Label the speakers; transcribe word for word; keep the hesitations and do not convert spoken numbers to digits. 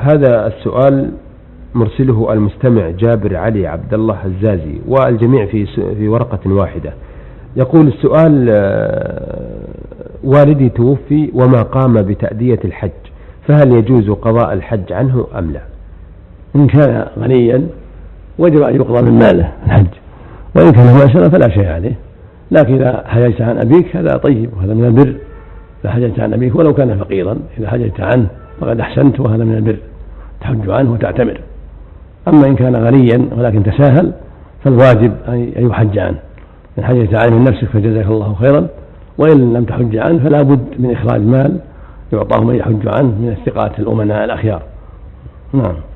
Speaker 1: هذا السؤال مرسله المستمع جابر علي عبد الله الزازي، والجميع في في ورقة واحدة. يقول السؤال: والدي توفي وما قام بتأدية الحج، فهل يجوز قضاء الحج عنه أم لا؟
Speaker 2: إن كان غنيا وجب أن يقضى من ماله الحج، وإن كان مأسرا فلا شيء عليه. لكن إذا حججت عن أبيك هذا طيب وهذا من البر، إذا حججت عن أبيك ولو كان فقيرا إذا حججت عنه فقد أحسنت وهذا من البر، تحج عنه وتعتمر. أما إن كان غنيا ولكن تساهل فالواجب أن يحج عنه، إن حججت عنه من نفسك فجزاك الله خيرا، وإن لم تحج عنه فلا بد من إخراج مال يعطاه من يحج عنه من الثقات الأمناء الأخيار. نعم.